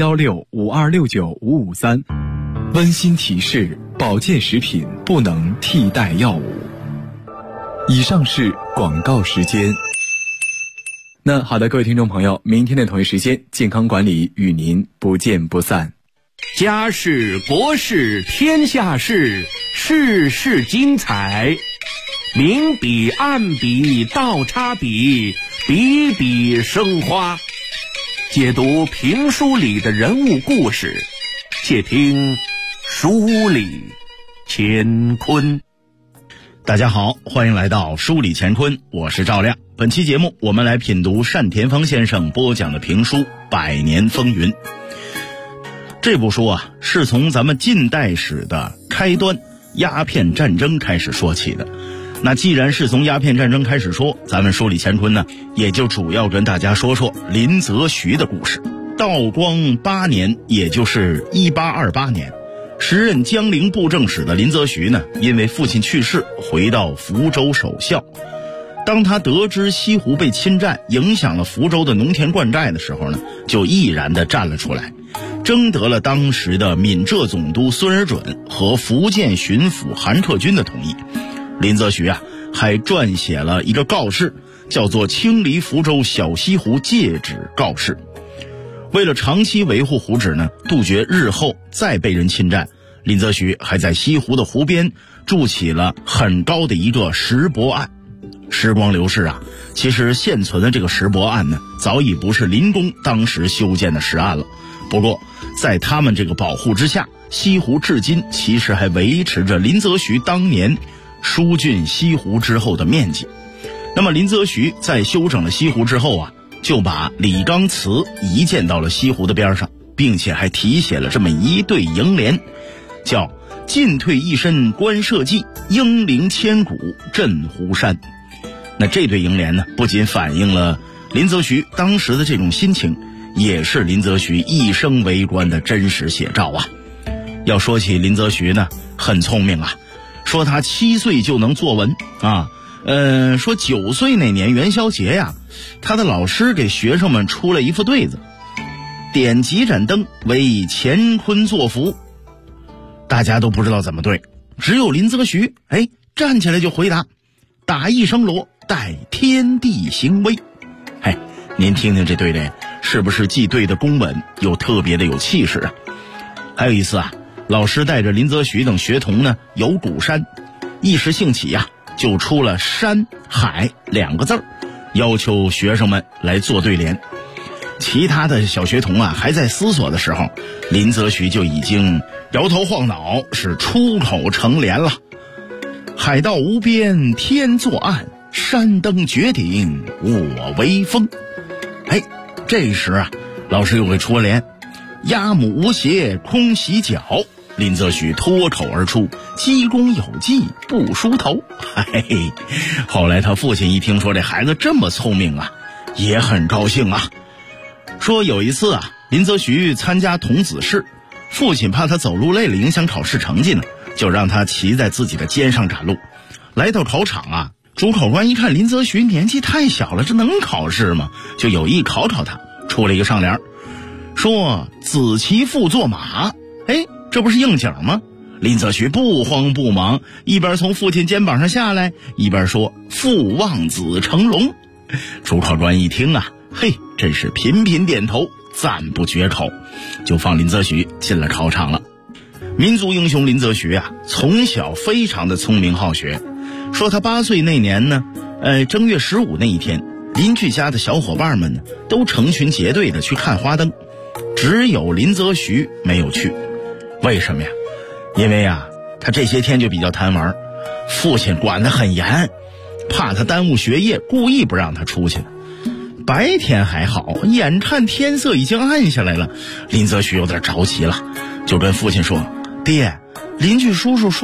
031652695553。温馨提示：保健食品不能替代药物。以上是广告时间。那好的，各位听众朋友，明天的同一时间，健康管理与您不见不散。 家事国事天下事，事事精彩。明笔暗笔倒插笔，笔笔生花。解读评书里的人物故事，且听书里乾坤。 大家好，欢迎来到书里乾坤，我是赵亮。本期节目我们来品读单田芳先生播讲的评书《百年风云》。这部书啊，是从咱们近代史的开端鸦片战争开始说起的。那既然是从鸦片战争开始说，咱们书里乾坤呢，也就主要跟大家说说林则徐的故事。道光8年，也就是1828年，时任江陵布政使的林则徐呢，因为父亲去世，回到福州守孝。当他得知西湖被侵占，影响了福州的农田灌溉的时候呢，就毅然地站了出来，征得了当时的闽浙总督孙尔准和福建巡抚韩特军的同意。林则徐啊，还撰写了一个告示，叫做《清理福州小西湖戒旨告示》。为了长期维护湖址呢，杜绝日后再被人侵占，林则徐还在西湖的湖边筑起了很高的一个石泊岸。时光流逝啊，其实现存的这个石泊岸呢，早已不是林公当时修建的石岸了。不过在他们这个保护之下，西湖至今其实还维持着林则徐当年疏浚西湖之后的面积。那么林则徐在修整了西湖之后啊，就把李纲祠移建到了西湖的边上，并且还题写了这么一对楹联，叫进退一身观社稷，英灵千古镇湖山。那这对楹联呢，不仅反映了林则徐当时的这种心情，也是林则徐一生为官的真实写照啊。要说起林则徐呢，很聪明啊，说他7岁就能作文啊，说9岁那年元宵节呀，他的老师给学生们出了一副对子：点几盏灯，为乾坤作福。大家都不知道怎么对，只有林则徐站起来就回答：打一声锣，待天地行威。您听听这对联，是不是既对的公稳，又特别的有气势啊？还有一次啊，老师带着林则徐等学童呢游鼓山，一时兴起呀，就出了山海2个字，要求学生们来做对联。其他的小学童啊还在思索的时候，林则徐就已经摇头晃脑，是出口成联了：海道无边天作岸，山登绝顶我威风。这时啊，老师又给出联：鸭母无鞋空洗脚。林则徐脱口而出：鸡公有技不梳头。后来他父亲一听说这孩子这么聪明啊，也很高兴啊。说有一次啊，林则徐参加童子试，父亲怕他走路累了影响考试成绩呢，就让他骑在自己的肩上赶路。来到考场啊，主考官一看林则徐年纪太小了，这能考试吗？就有意考他，出了一个上联，说子骑父坐马。这不是应景吗？林则徐不慌不忙，一边从父亲肩膀上下来，一边说父望子成龙。主考官一听啊，真是频频点头，赞不绝口，就放林则徐进了考场了。民族英雄林则徐啊，从小非常的聪明好学。说他8岁那年呢，正月15那一天，邻居家的小伙伴们呢，都成群结队的去看花灯，只有林则徐没有去。为什么呀？因为啊，他这些天就比较贪玩，父亲管得很严，怕他耽误学业，故意不让他出去。白天还好，眼看天色已经暗下来了，林则徐有点着急了，就跟父亲说：爹，邻居叔叔说了，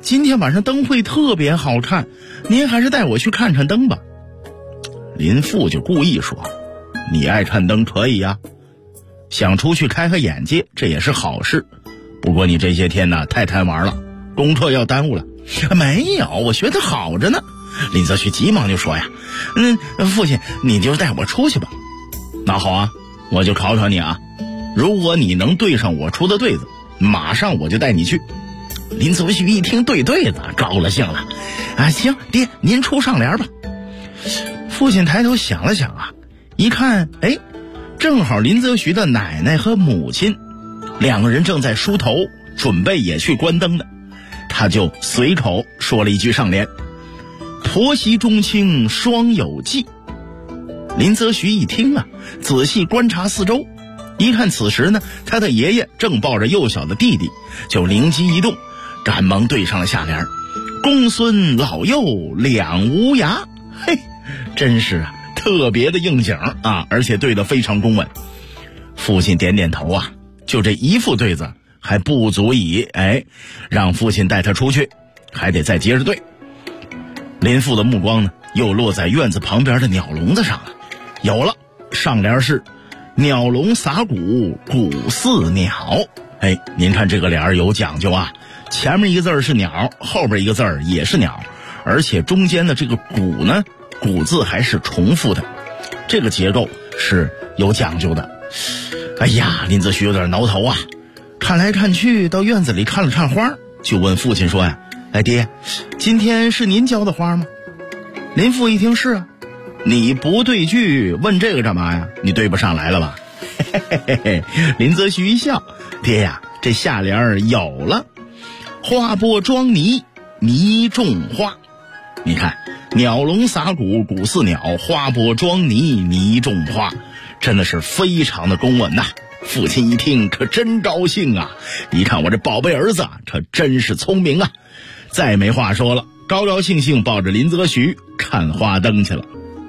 今天晚上灯会特别好看，您还是带我去看看灯吧。林父就故意说，你爱看灯可以呀，想出去开开眼界，这也是好事。不过你这些天呢太贪玩了，功课要耽误了。没有，我学得好着呢。林则徐急忙就说呀，父亲你就带我出去吧。那好啊，我就考考你啊，如果你能对上我出的对子，马上我就带你去。林则徐一听对子，高了兴了啊，行，爹您出上联吧。父亲抬头想了想啊，一看，正好林则徐的奶奶和母亲两个人正在梳头，准备也去关灯呢。他就随口说了一句上联，婆媳中亲双有忌。林则徐一听啊，仔细观察四周，一看此时呢，他的爷爷正抱着幼小的弟弟，就灵机一动，赶忙对上了下联，公孙老幼两无涯。嘿，真是啊，特别的应景啊，而且对得非常公稳。父亲点点头啊，就这一副对子还不足以让父亲带他出去，还得再接着对。林父的目光呢又落在院子旁边的鸟笼子上了，有了，上联是鸟笼撒谷谷似鸟。您看这个联儿有讲究啊，前面一个字是鸟，后边一个字也是鸟，而且中间的这个谷呢，谷字还是重复的，这个结构是有讲究的。哎呀，林则徐有点挠头啊，看来看去到院子里看了看花，就问父亲说呀，爹，今天是您浇的花吗？林父一听是啊。你不对句问这个干嘛呀？你对不上来了吧？林则徐一笑，爹呀，这下联有了，花播装泥，泥种花。你看，鸟笼撒谷，谷似鸟，花播装泥，泥种花，真的是非常的公稳呐。父亲一听可真高兴啊，一看我这宝贝儿子可真是聪明啊，再没话说了，高高兴兴抱着林则徐看花灯去了。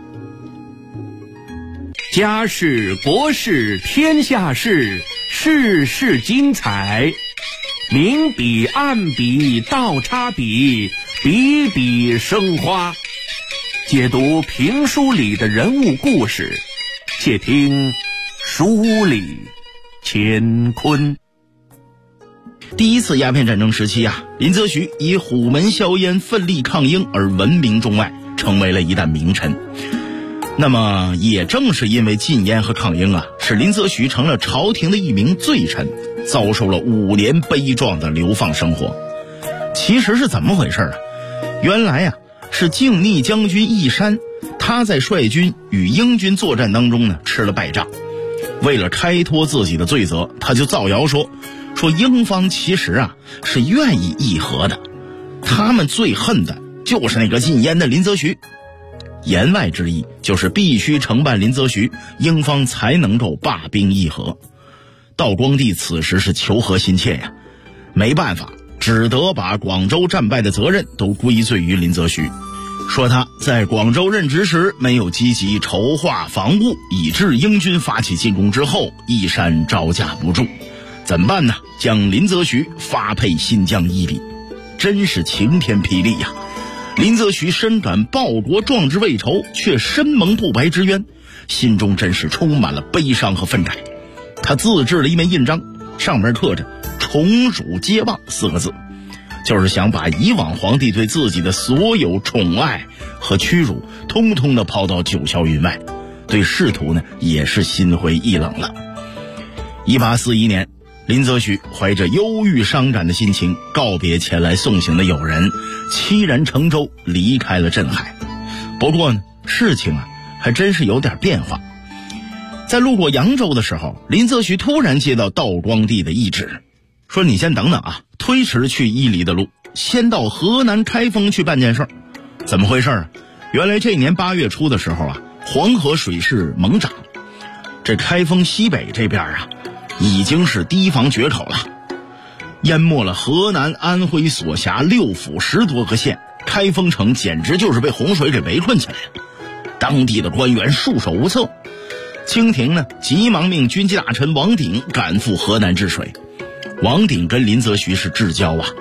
家事国事天下事，事事精彩，明笔暗笔倒插笔，笔笔生花。解读评书里的人物故事，且听书里乾坤。 第一次鸦片战争时期啊，林则徐以虎门销烟奋力抗英而闻名中外，成为了一代名臣。那么也正是因为禁烟和抗英啊，使林则徐成了朝廷的一名罪臣，遭受了5年悲壮的流放生活。其实是怎么回事啊？原来啊，是靖逆将军义山，他在率军与英军作战当中呢吃了败仗，为了开脱自己的罪责，他就造谣说英方其实啊是愿意议和的，他们最恨的就是那个禁烟的林则徐。言外之意就是必须承办林则徐，英方才能够罢兵议和。道光帝此时是求和心切呀，没办法，只得把广州战败的责任都归罪于林则徐，说他在广州任职时没有积极筹划防务，以致英军发起进攻之后，义山招架不住。怎么办呢？将林则徐发配新疆伊犁，真是晴天霹雳呀！林则徐深感报国壮志未酬，却身蒙不白之冤，心中真是充满了悲伤和愤慨。他自制了一枚印章，上面刻着宠辱皆忘4个字，就是想把以往皇帝对自己的所有宠爱和屈辱通通的抛到九霄云外，对仕途呢也是心灰意冷了。1841年，林则徐怀着忧郁伤感的心情告别前来送行的友人，凄然乘舟离开了镇海。不过呢，事情啊还真是有点变化。在路过扬州的时候，林则徐突然接到道光帝的懿旨，说你先等等啊，推迟去伊犁的路，先到河南开封去办件事。怎么回事啊？原来这年8月初的时候啊，黄河水势猛涨，这开封西北这边啊已经是堤防决口了，淹没了河南、安徽所辖6府10多个县，开封城简直就是被洪水给围困起来了。当地的官员束手无策，清廷呢急忙命军机大臣王鼎赶赴河南治水。王鼎跟林则徐是至交啊，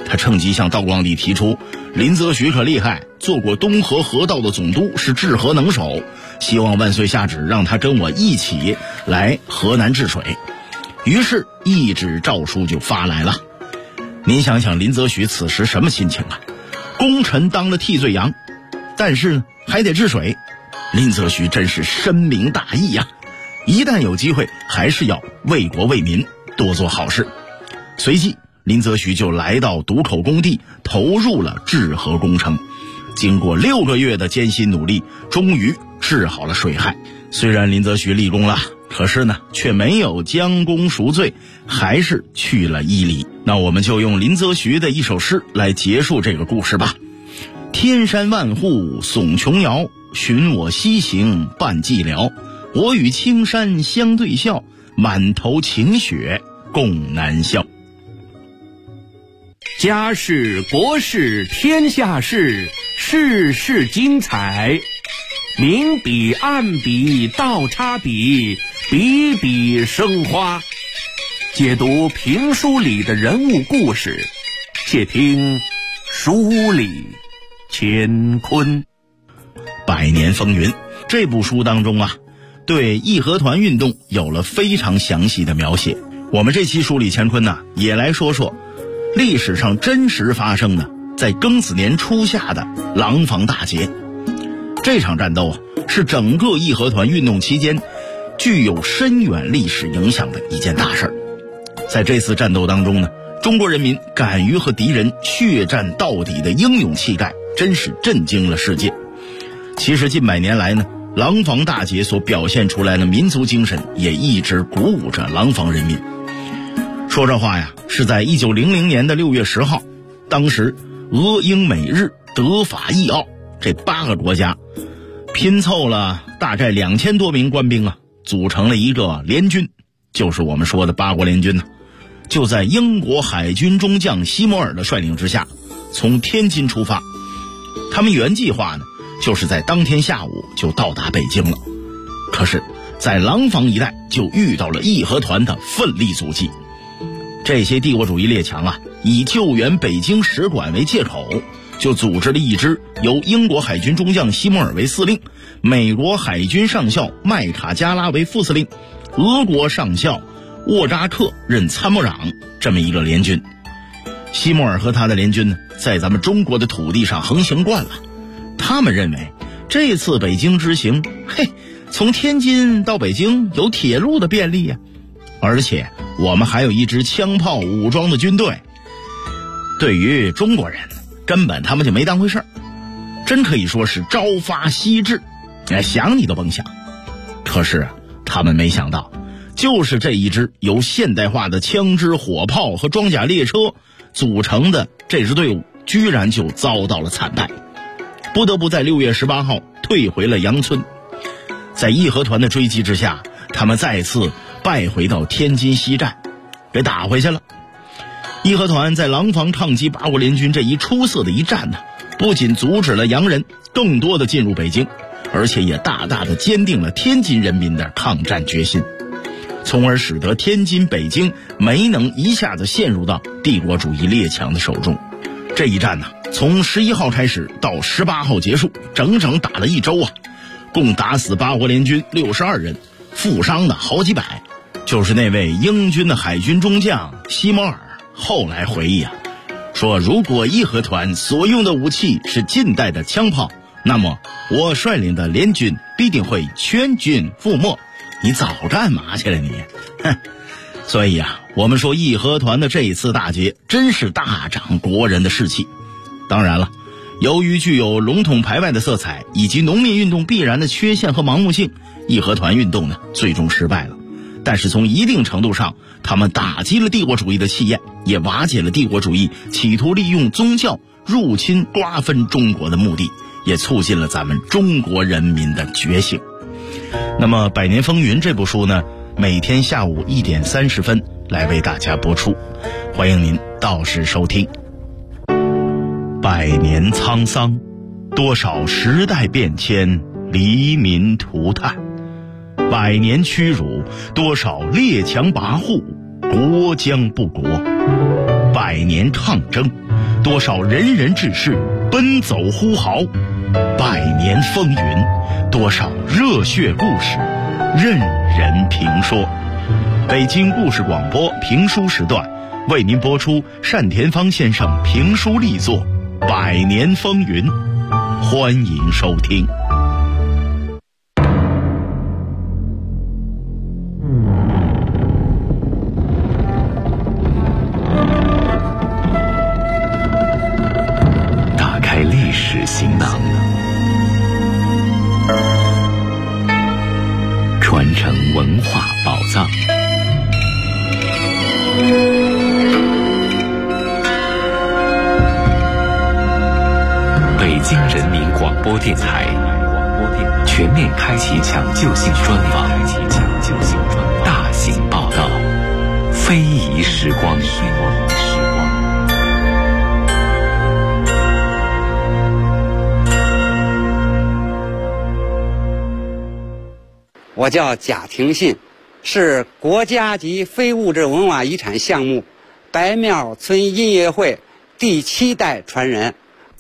他趁机向道光帝提出，林则徐可厉害，做过东河河道的总督，是治河能手，希望万岁下旨让他跟我一起来河南治水。于是一纸诏书就发来了。您想想林则徐此时什么心情啊？功臣当了替罪羊，但是呢还得治水，林则徐真是深明大义呀，一旦有机会还是要为国为民多做好事。随即林则徐就来到渡口工地，投入了治河工程。经过6个月的艰辛努力，终于治好了水害。虽然林则徐立功了，可是呢却没有将功赎罪，还是去了伊犁。那我们就用林则徐的一首诗来结束这个故事吧。天山万户耸琼瑶，寻我西行伴寂寥。我与青山相对笑，满头晴雪共南笑。 家事国事天下事，事事精彩。明笔暗笔倒插笔，笔笔生花。解读评书里的人物故事，且听书里乾坤。 百年风云这部书当中啊，对义和团运动有了非常详细的描写。我们这期书里乾坤呢，也来说说历史上真实发生的在庚子年初夏的廊坊大捷。这场战斗啊，是整个义和团运动期间具有深远历史影响的一件大事儿。在这次战斗当中呢，中国人民敢于和敌人血战到底的英勇气概，真是震惊了世界。其实近100年来呢，廊坊大捷所表现出来的民族精神也一直鼓舞着廊坊人民。说这话呀，是在1900年的6月10号，当时俄英美日德法意奥这8个国家拼凑了大概2000多名官兵啊，组成了一个联军，就是我们说的8国联军呢。就在英国海军中将西摩尔的率领之下，从天津出发。他们原计划呢，就是在当天下午就到达北京了。可是在廊坊一带就遇到了义和团的奋力阻击。这些帝国主义列强啊，以救援北京使馆为借口，就组织了一支由英国海军中将西摩尔为司令，美国海军上校麦卡加拉为副司令，俄国上校沃扎克任参谋长，这么一个联军。西摩尔和他的联军呢，在咱们中国的土地上横行惯了，他们认为这次北京之行，从天津到北京有铁路的便利呀，而且我们还有一支枪炮武装的军队。对于中国人，根本他们就没当回事儿，真可以说是朝发夕至，想你都甭想。可是他们没想到，就是这一支由现代化的枪支火炮和装甲列车组成的这支队伍，居然就遭到了惨败，不得不在6月18号退回了杨村。在义和团的追击之下，他们再次败回到天津西站，给打回去了。义和团在廊坊抗击8国联军这一出色的一战呢，不仅阻止了洋人更多的进入北京，而且也大大的坚定了天津人民的抗战决心，从而使得天津、北京没能一下子陷入到帝国主义列强的手中。这一战呢，从11号开始到18号结束，整整打了1周啊，共打死8国联军62人，负伤的好几百。就是那位英军的海军中将西摩尔后来回忆啊，说如果义和团所用的武器是近代的枪炮，那么我率领的联军必定会全军覆没。你早干嘛去了你？所以啊，我们说义和团的这一次大捷真是大长国人的士气。当然了，由于具有笼统排外的色彩以及农民运动必然的缺陷和盲目性，义和团运动呢最终失败了。但是从一定程度上，他们打击了帝国主义的气焰，也瓦解了帝国主义企图利用宗教入侵瓜分中国的目的，也促进了咱们中国人民的觉醒。那么《百年风云》这部书呢，每天下午1点30分来为大家播出，欢迎您到时收听。100年沧桑，多少时代变迁，黎民涂炭；100年屈辱，多少列强跋扈，国将不国；100年抗争， 多少仁人志士奔走呼号，百年风云，多少热血故事任人评说。北京故事广播评书时段为您播出单田芳先生评书力作《百年风云》，欢迎收听。 打开历史行囊，传承文化宝藏。北京人民广播电台全面开启抢救性专访，大型报道，非遗时光。 我叫贾廷信，是国家级非物质文化遗产项目白庙村音乐会第7代传人。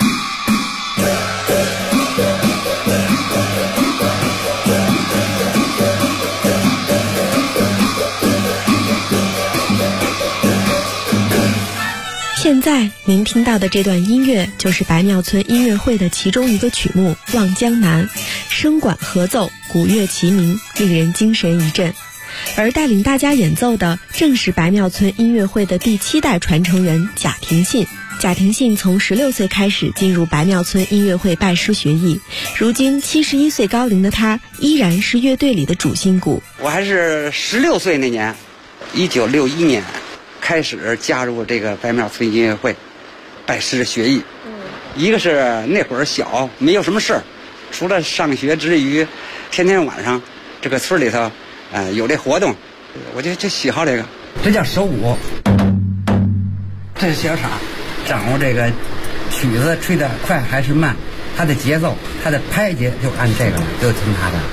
现在您听到的这段音乐就是白庙村音乐会的其中一个曲目《望江南》，声管合奏，鼓乐齐鸣，令人精神一振。而带领大家演奏的正是白庙村音乐会的第7代传承人贾廷信。贾廷信从16岁开始进入白庙村音乐会拜师学艺，如今71岁高龄的他依然是乐队里的主心骨。 我还是16岁那年，1961年开始加入这个白庙村音乐会，拜师学艺。一个是那会儿小，没有什么事儿，除了上学之余，天天晚上这个村里头，有这活动，我就喜好这个。这叫手鼓，这是小傻，掌握这个曲子吹得快还是慢，它的节奏，它的拍节就按这个，就听它的。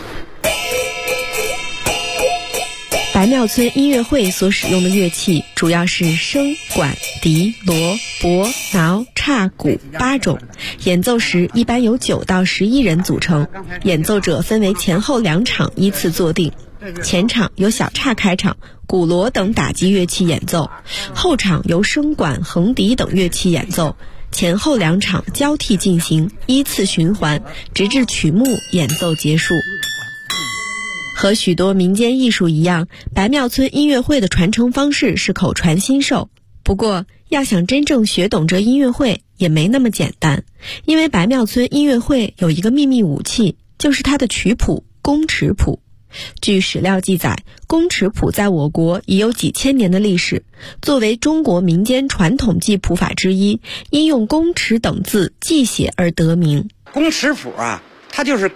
白庙村音乐会所使用的乐器主要是笙、管、笛、锣、钹、挠、叉、鼓8种，演奏时一般由9到11人组成，演奏者分为前后2场依次坐定。前场由小叉开场，鼓锣等打击乐器演奏，后场由笙管、横笛等乐器演奏，前后2场交替进行，依次循环，直至曲目演奏结束。和许多民间艺术一样，白庙村音乐会的传承方式是口传心授。不过，要想真正学懂这音乐会也没那么简单，因为白庙村音乐会有一个秘密武器，就是它的曲谱宫尺谱。据史料记载，宫尺谱在我国已有几千年的历史，作为中国民间传统记谱法之一，因用宫尺等字记写而得名。 宫尺谱啊，它就是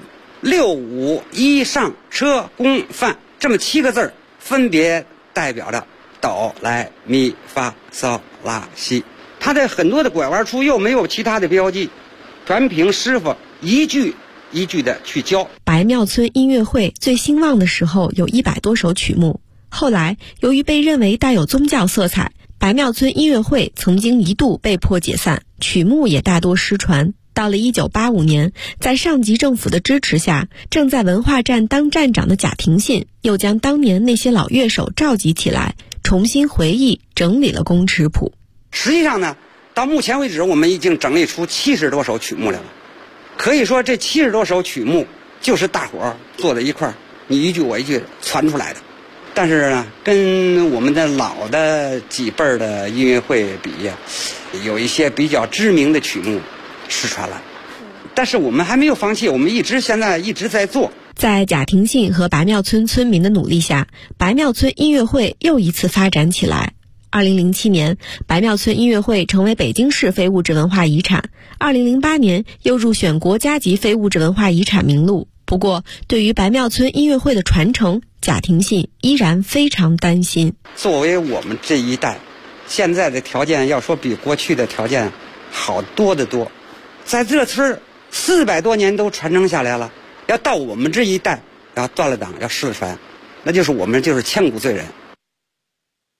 6、5、1上车宫范这么7个字，分别代表着哆来咪发嗦拉西。它的很多的拐弯处又没有其他的标记，全凭师傅一句一句的去教。 白庙村音乐会最兴旺的时候有100多首曲目，后来由于被认为带有宗教色彩，白庙村音乐会曾经一度被迫解散，曲目也大多失传。到了1985年，在上级政府的支持下，正在文化站当站长的贾廷信又将当年那些老乐手召集起来，重新回忆整理了宫尺谱。 实际上呢，到目前为止我们已经整理出70多首曲目来了，可以说这70多首曲目就是大伙儿坐在一块儿，你一句我一句传出来的。但是呢，跟我们的老的几辈儿的音乐会比呀，有一些比较知名的曲目失传了，但是我们还没有放弃，我们现在一直在做。 在贾廷信和白庙村村民的努力下，白庙村音乐会又一次发展起来。2007年，白庙村音乐会成为北京市非物质文化遗产，2008年又入选国家级非物质文化遗产名录。不过，对于白庙村音乐会的传承，贾廷信依然非常担心。 作为我们这一代，现在的条件要说比过去的条件好多得多，在这村400多年都传承下来了，要到我们这一代要断了档，要失传，那就是我们就是千古罪人。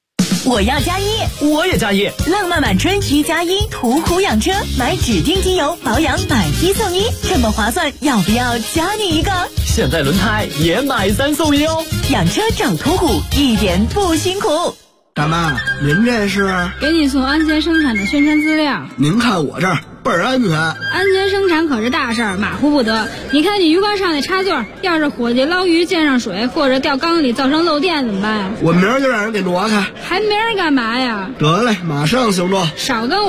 我要加一， 我也加一。 浪漫满春1加1途虎养车，买指定机油保养买1送1，这么划算，要不要加你一个？ 现在轮胎也买3送1哦。 养车找途虎，一点不辛苦。 大妈，您这是？ 给你送安全生产的宣传资料。 您看我这儿倍儿安全。 安全生产可是大事儿，马虎不得。你看你鱼缸上那插座，要是伙计捞鱼溅上水，或者掉缸里造成漏电怎么办呀？ 我明儿就让人给挪开。 还明儿干嘛呀？ 得嘞，马上行动。 少跟我